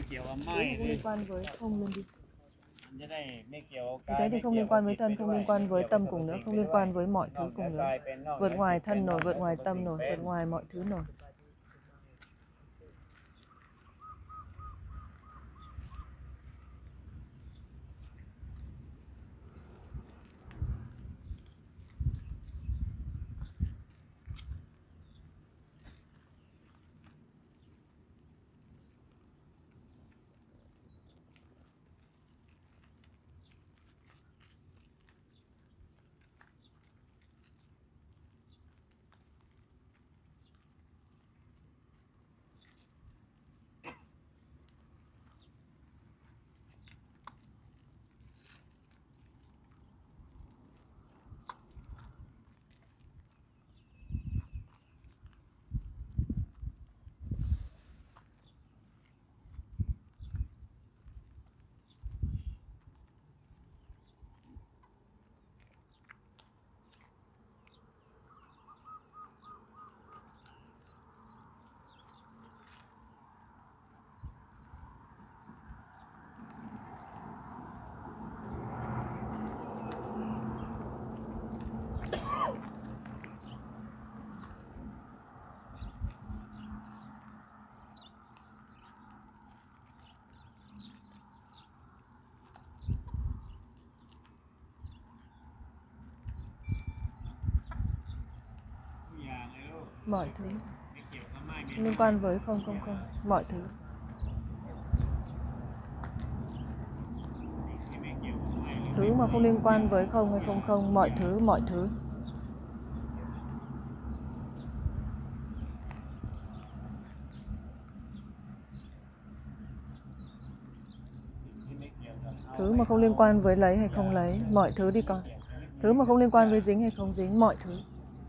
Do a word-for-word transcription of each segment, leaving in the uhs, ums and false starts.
Thứ không liên quan với không luôn đi. Thì thế thì không liên quan với thân, không liên quan với tâm cùng nữa, không liên quan với mọi thứ cùng nữa. Vượt ngoài thân nổi, vượt ngoài tâm nổi, vượt ngoài mọi thứ nổi. Mọi thứ liên quan với không không không, mọi thứ. Thứ mà không liên quan với không hay không không, mọi thứ, mọi thứ. Thứ mà không liên quan với lấy hay không lấy, mọi thứ đi con. Thứ mà không liên quan với dính hay không dính, mọi thứ.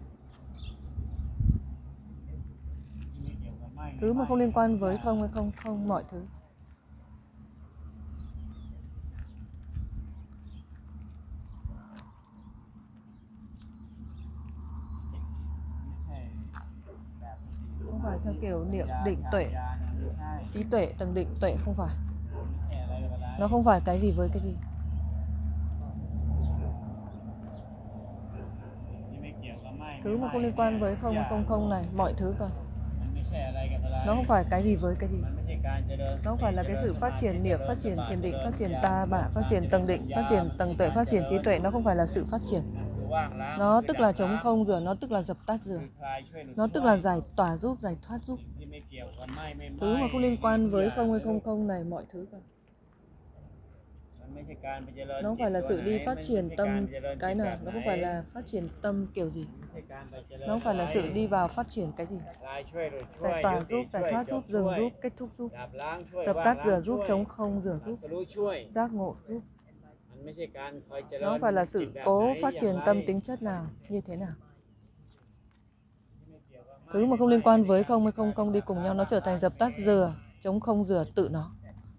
Thứ mà không liên quan với không hay không không, mọi thứ. Không phải theo kiểu niệm định tuệ, trí tuệ, tầng định tuệ, không phải. Nó không phải cái gì với cái gì. Thứ mà không liên quan với không hay không không này, mọi thứ con. Nó không phải cái gì với cái gì. Nó không phải là cái sự phát triển niệm, phát triển thiền định, phát triển ta bả, phát triển tầng định, phát triển tầng tuệ, phát triển trí tuệ. Nó không phải là sự phát triển. Nó tức là trống không rửa, nó tức là dập tắt rửa. Nó tức là giải tỏa giúp, giải thoát giúp. Thứ mà không liên quan với không hay không không này, mọi thứ con. Nó không phải là sự đi phát triển tâm cái nào, nó không phải là phát triển tâm kiểu gì. Nó không phải là sự đi vào phát triển cái gì. Giải tỏa giúp, giải thoát giúp, dừng giúp, kết thúc giúp, dập tắt rửa giúp, trống không rửa giúp, giác ngộ giúp. Nó không phải là sự cố phát triển tâm tính chất nào, như thế nào. Thứ mà không liên quan với không hay không không đi cùng nhau, nó trở thành dập tắt rửa, trống không rửa tự nó.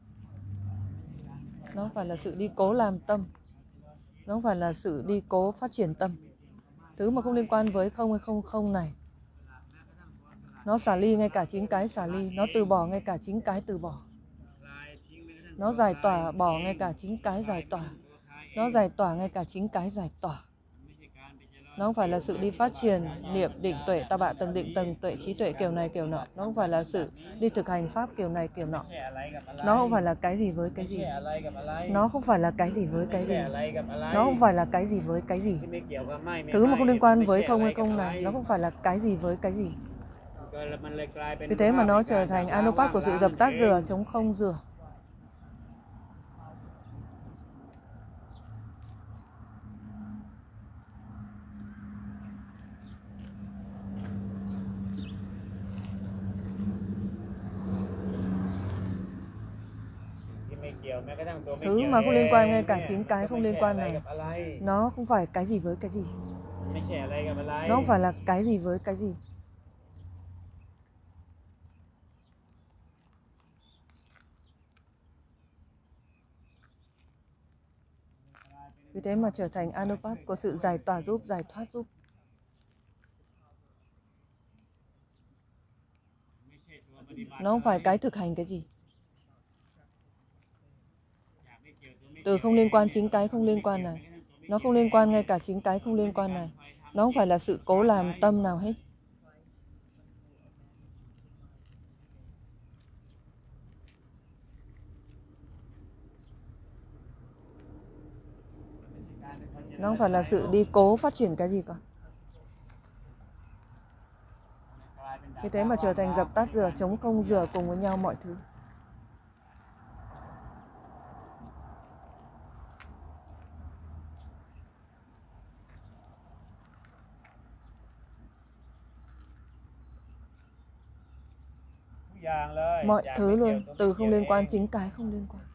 Nó không phải là sự đi cố làm tâm. Nó không phải là sự đi cố phát triển tâm. Thứ mà không liên quan với không hay không không này, nó xả ly ngay cả chính cái xả ly, nó từ bỏ ngay cả chính cái từ bỏ. Nó giải tỏa bỏ ngay cả chính cái giải tỏa. Nó giải tỏa ngay cả chính cái giải tỏa. Nó không phải là sự đi phát triển niệm định tuệ ta bạ tầng định tầng tuệ trí tuệ kiểu này kiểu nọ. Nó không phải là sự đi thực hành pháp kiểu này kiểu nọ. Nó không phải là cái gì với cái gì. Nó không phải là cái gì với cái gì. Nó không phải là cái gì với cái gì. Thứ mà không liên quan với không hay không này, nó không phải là cái gì với cái gì. Vì thế mà nó trở thành anupat của sự dập tắt rửa, chống không rửa. Thứ mà không liên quan ngay cả chính cái không liên quan này, nó không phải cái gì với cái gì. Nó không phải là cái gì với cái gì. Vì thế mà trở thành anupat của sự giải tỏa giúp, giải thoát giúp. Nó không phải cái thực hành cái gì. Từ không liên quan chính cái không liên quan này. Nó không liên quan ngay cả chính cái không liên quan này. Nó không phải là sự cố làm tâm nào hết. Nó không phải là sự đi cố phát triển cái gì cả. Vì thế mà trở thành dập tắt rửa, chống không rửa cùng với nhau mọi thứ. Mọi thứ luôn, từ không liên quan chính cái không liên quan.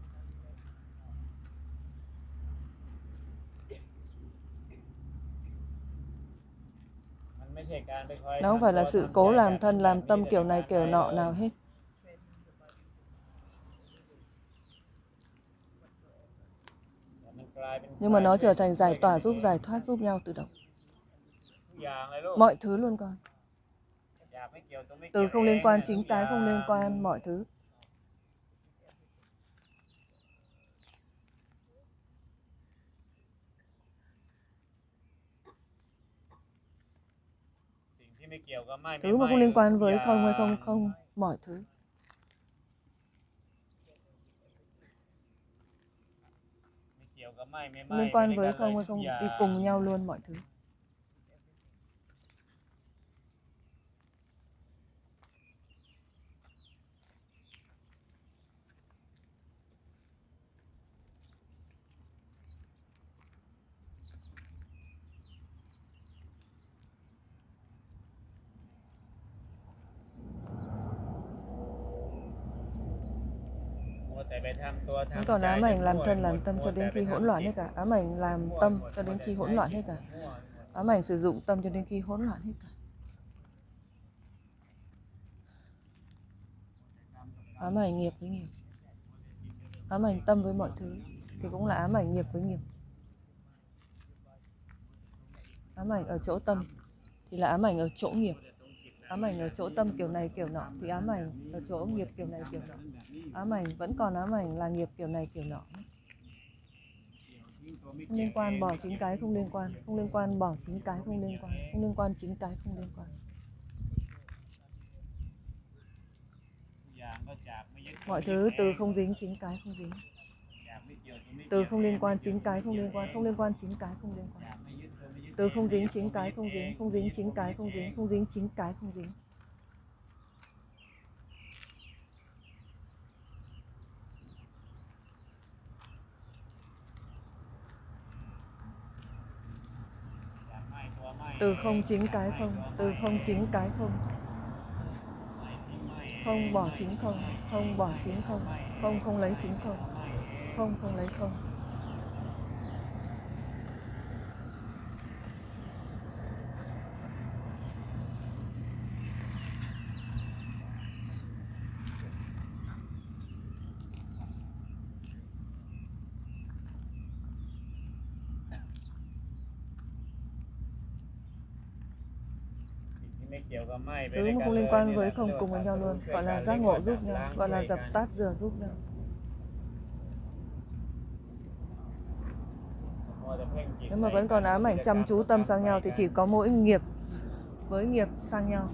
Nó không phải là sự cố làm thân làm tâm kiểu này kiểu nọ nào hết. Nhưng mà nó trở thành giải tỏa giúp giải thoát giúp nhau tự động. Mọi thứ luôn con. Từ không liên quan chính cái không liên quan mọi thứ. Thứ mà không liên quan với không hay không không mọi thứ. Không liên quan với không hay không đi cùng nhau luôn mọi thứ. Vẫn còn ám ảnh làm thân làm tâm cho đến khi hỗn loạn hết cả. Ám ảnh làm tâm cho đến khi hỗn loạn hết cả. Ám ảnh sử dụng tâm cho đến khi hỗn loạn hết cả. Ám ảnh nghiệp với nghiệp. Ám ảnh tâm với mọi thứ thì cũng là ám ảnh nghiệp với nghiệp. Ám ảnh ở chỗ tâm thì là ám ảnh ở chỗ nghiệp. Ám ảnh ở chỗ tâm kiểu này kiểu nọ thì ám ảnh ở chỗ nghiệp kiểu này kiểu nọ. Ám ảnh vẫn còn ám ảnh là nghiệp kiểu này kiểu nọ. Không liên quan bỏ chính cái không liên quan. Không liên quan bỏ chính cái không liên quan. Không liên quan chính cái không liên quan. Mọi thứ từ không dính chính cái không dính. Từ không liên quan chính cái không liên quan. Không liên quan chính cái không liên quan. Từ không dính chính cái không dính. Không dính chính cái không dính. Không dính chính cái không dính. Từ không chính cái không. Từ không chính cái không. Không bỏ chính không. Không bỏ chính không. Không không lấy chính không. Không không lấy không. Thứ mà không liên quan với không cùng với nhau luôn. Gọi là giác ngộ giúp nhau. Gọi là dập tắt rửa giúp nhau. Nếu mà vẫn còn ám ảnh chăm chú tâm sang nhau thì chỉ có mỗi nghiệp với nghiệp sang nhau.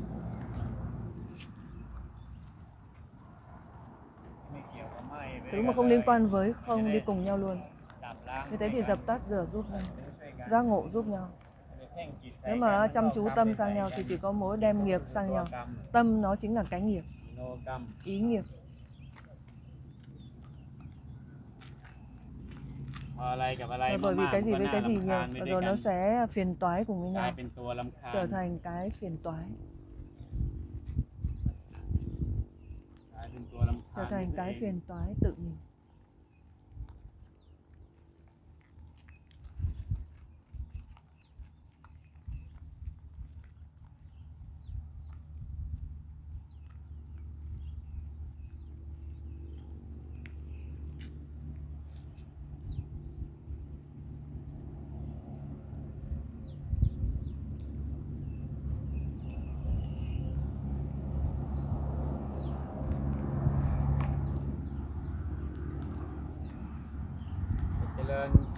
Thứ mà không liên quan với không đi cùng nhau luôn. Như thế thì dập tắt rửa giúp nhau. Giác ngộ giúp nhau. Nếu mà chăm chú tâm sang nhau thì chỉ có mỗi đem nghiệp sang nhau. Tâm nó chính là cái nghiệp. Ý nghiệp. Và bởi vì cái gì với cái gì nhiều, và rồi nó sẽ phiền toái cùng với nhau, trở thành cái phiền toái, trở thành cái phiền toái tự mình.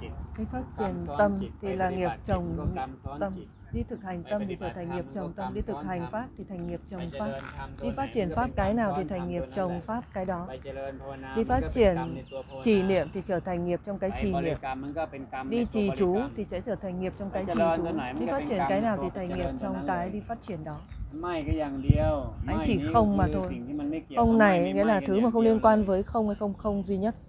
Đi phát triển tâm thì là nghiệp trồng tâm. Đi thực hành tâm thì trở thành nghiệp trồng tâm. Đi thực hành pháp thì thành nghiệp trồng pháp. Đi phát triển pháp cái nào thì thành nghiệp trồng pháp cái đó. Đi phát triển trì niệm thì trở thành nghiệp trong cái trì niệm. Đi trì chú thì sẽ trở thành nghiệp trong cái trì chú. Đi phát triển cái nào thì thành nghiệp trong cái đi phát triển đó. Anh chỉ không mà thôi. Không này nghĩa là thứ mà không liên quan với không hay không không duy nhất.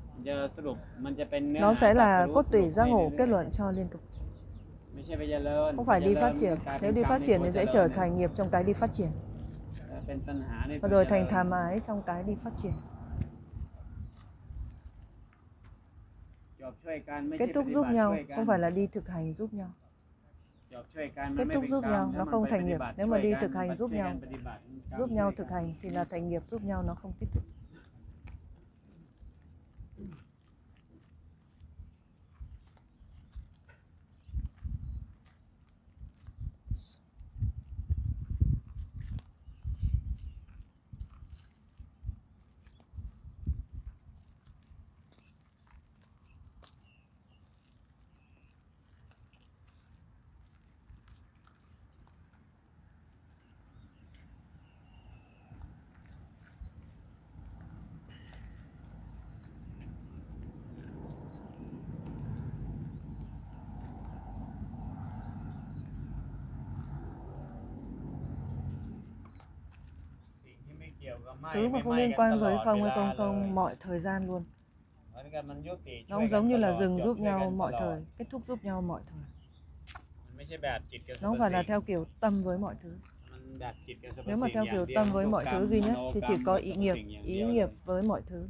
Nó sẽ là cốt tủy giác ngộ kết luận cho liên tục. Không phải đi phát triển. Nếu đi phát triển thì sẽ trở thành nghiệp trong cái đi phát triển. Và rồi thành tham ái trong cái đi phát triển. Kết thúc giúp nhau, không phải là đi thực hành giúp nhau. Kết thúc giúp nhau, nó không thành nghiệp. Nếu mà đi thực hành giúp nhau, giúp nhau thực hành thì là thành nghiệp giúp nhau, nó không kết thúc. Thứ mà không liên quan với không hay không không mọi thời gian luôn. Nó không giống như là dừng giúp nhau mọi thời, kết thúc giúp nhau mọi thời. Nó không phải là theo kiểu tâm với mọi thứ. Nếu mà theo kiểu tâm với mọi thứ duy nhất thì chỉ có ý nghiệp, ý nghiệp với mọi thứ.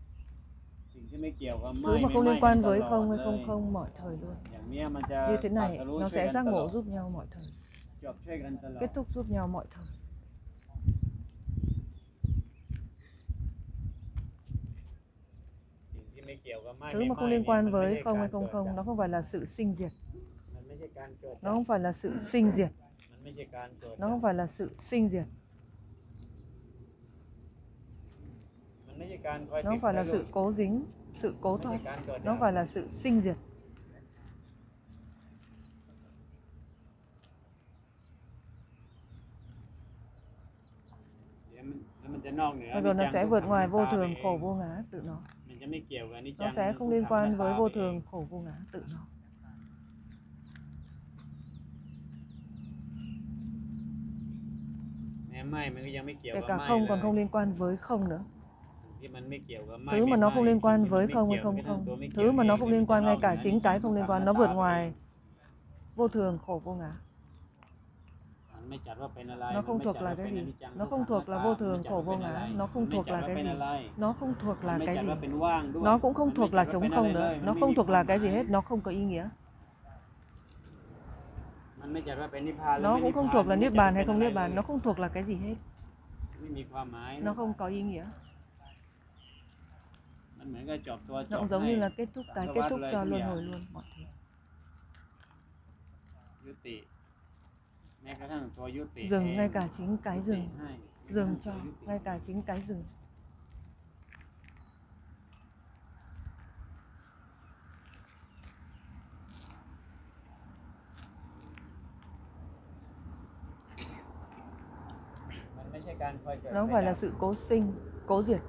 Thứ mà không liên quan với không hay không không mọi thời luôn. Như thế này, nó sẽ giác ngộ giúp nhau mọi thời. Kết thúc giúp nhau mọi thời. Thứ mà không liên quan với không hay không không, nó không phải là sự sinh diệt. Nó không phải là sự sinh diệt. Nó không phải là sự sinh diệt. Nó không phải là sự cố dính, sự cố thoát. Nó không phải là sự sinh diệt. Và rồi nó sẽ vượt ngoài vô thường khổ vô ngã tự nó. Nó sẽ không liên quan với vô thường khổ vô ngã tự nó. Kể cả không còn không liên quan với không nữa. Thứ mà nó không liên quan với không hay không không. Thứ mà nó không liên quan ngay cả chính cái không liên quan, nó vượt ngoài vô thường khổ vô ngã. Nó không thuộc là cái gì. Nó không thuộc là vô thường khổ vô ngã. Nó không thuộc là cái gì. Nó không thuộc là cái gì. Nó cũng không thuộc là trống không nữa. Nó không thuộc là cái gì hết. Nó không có ý nghĩa. Nó cũng không thuộc là niết bàn hay không niết bàn. Nó không thuộc là cái gì hết. Nó không có ý nghĩa. Nó cũng giống như là kết thúc cái kết thúc cho luân hồi luôn mọi thứ. Dừng ngay cả chính cái dừng. Dừng cho ngay cả chính cái dừng. Nó không phải là sự cố sinh, cố diệt.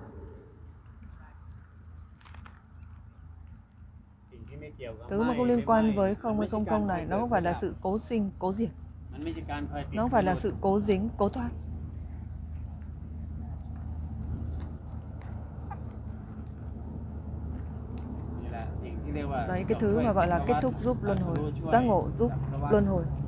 Thứ mà không liên quan với không hay không không này, nó không phải là sự cố sinh, cố diệt. Nó không phải là sự cố dính, cố thoát. Đấy, cái thứ mà gọi là kết thúc giúp luân hồi, giác ngộ giúp luân hồi.